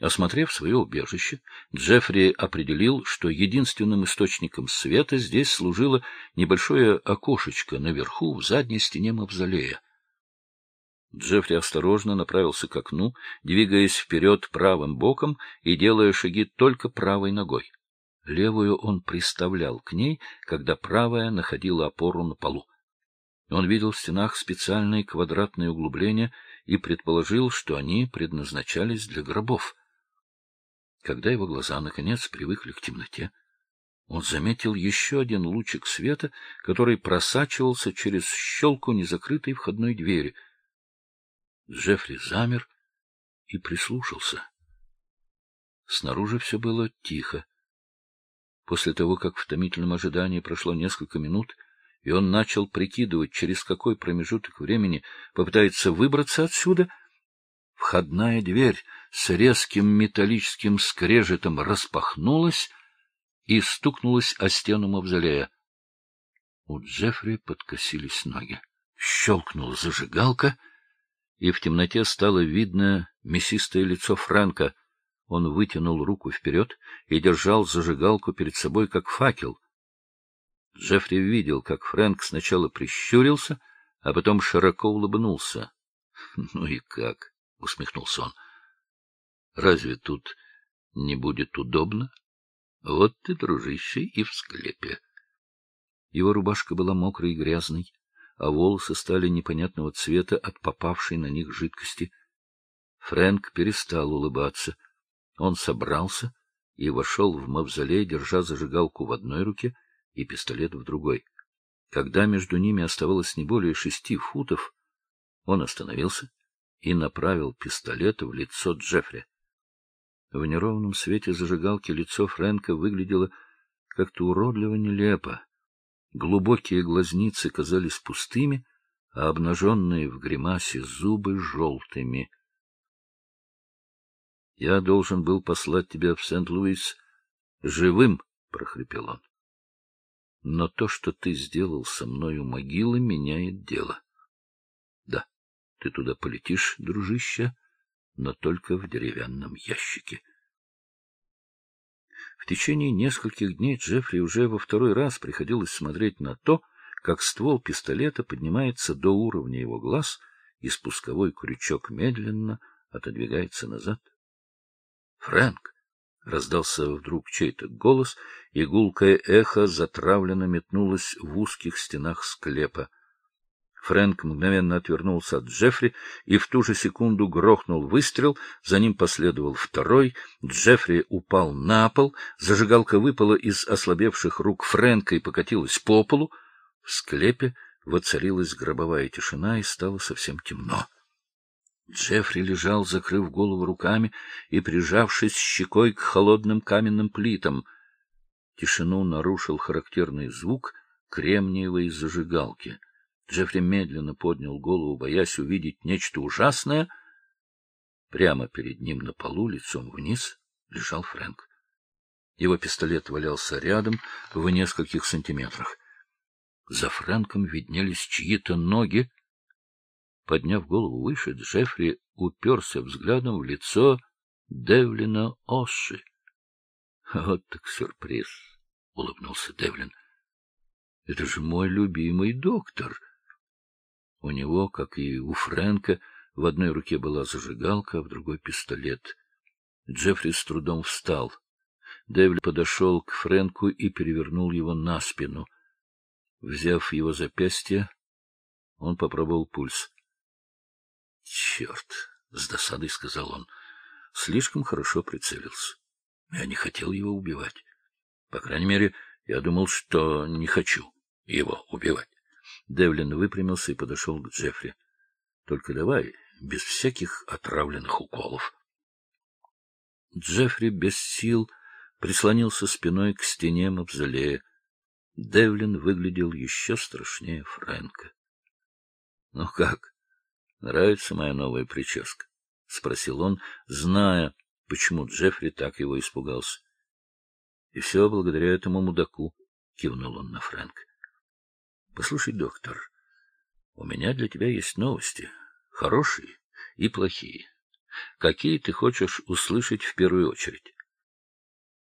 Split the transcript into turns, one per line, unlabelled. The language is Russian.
Осмотрев свое убежище, Джеффри определил, что единственным источником света здесь служило небольшое окошечко наверху, в задней стене мавзолея. Джеффри осторожно направился к окну, двигаясь вперед правым боком и делая шаги только правой ногой. Левую он приставлял к ней, когда правая находила опору на полу. Он видел в стенах специальные квадратные углубления и предположил, что они предназначались для гробов. Когда его глаза, наконец, привыкли к темноте, он заметил еще один лучик света, который просачивался через щелку незакрытой входной двери. Джеффри замер и прислушался. Снаружи все было тихо. После того, как в томительном ожидании прошло несколько минут, и он начал прикидывать, через какой промежуток времени попытается выбраться отсюда, входная дверь с резким металлическим скрежетом распахнулась и стукнулась о стену мавзолея. У Джеффри подкосились ноги. Щелкнула зажигалка, и в темноте стало видно мясистое лицо Фрэнка. Он вытянул руку вперед и держал зажигалку перед собой, как факел. Джеффри видел, как Фрэнк сначала прищурился, а потом широко улыбнулся. — Ну и как? — усмехнулся он. — Разве тут не будет удобно? Вот ты, дружище, и в склепе. Его рубашка была мокрой и грязной, а волосы стали непонятного цвета от попавшей на них жидкости. Фрэнк перестал улыбаться. Он собрался и вошел в мавзолей, держа зажигалку в одной руке и пистолет в другой. Когда между ними оставалось не более 6 футов, он остановился и направил пистолет в лицо Джеффри. В неровном свете зажигалки лицо Фрэнка выглядело как-то уродливо нелепо. Глубокие глазницы казались пустыми, а обнаженные в гримасе зубы — желтыми. — Я должен был послать тебя в Сент-Луис живым, — прохрипел он. — Но то, что ты сделал со мной у могилы, меняет дело. Да, ты туда полетишь, дружище, но только в деревянном ящике. В течение нескольких дней Джеффри уже во второй раз приходилось смотреть на то, как ствол пистолета поднимается до уровня его глаз, и спусковой крючок медленно отодвигается назад. «Фрэнк!» — раздался вдруг чей-то голос, и гулкое эхо затравленно метнулось в узких стенах склепа. Фрэнк мгновенно отвернулся от Джеффри, и в ту же секунду грохнул выстрел, за ним последовал второй. Джеффри упал на пол, зажигалка выпала из ослабевших рук Фрэнка и покатилась по полу. В склепе воцарилась гробовая тишина, и стало совсем темно. Джеффри лежал, закрыв голову руками и прижавшись щекой к холодным каменным плитам. Тишину нарушил характерный звук кремниевой зажигалки. Джеффри медленно поднял голову, боясь увидеть нечто ужасное. Прямо перед ним на полу, лицом вниз, лежал Фрэнк. Его пистолет валялся рядом в нескольких сантиметрах. За Фрэнком виднелись чьи-то ноги. Подняв голову выше, Джеффри уперся взглядом в лицо Девлина Оши. — Вот так сюрприз! — улыбнулся Девлин. — Это же мой любимый доктор! У него, как и у Фрэнка, в одной руке была зажигалка, а в другой — пистолет. Джеффри с трудом встал. Девлин подошел к Фрэнку и перевернул его на спину. Взяв его запястье, он попробовал пульс. — Черт! — с досадой сказал он. Слишком хорошо прицелился. Я не хотел его убивать. По крайней мере, я думал, что не хочу его убивать. Девлин выпрямился и подошел к Джеффри. — Только давай, без всяких отравленных уколов. Джеффри без сил прислонился спиной к стене мавзолея. Девлин выглядел еще страшнее Фрэнка. — Ну как, нравится моя новая прическа? — спросил он, зная, почему Джеффри так его испугался. — И все благодаря этому мудаку, — кивнул он на Фрэнка. — Послушай, доктор, у меня для тебя есть новости, хорошие и плохие. Какие ты хочешь услышать в первую очередь?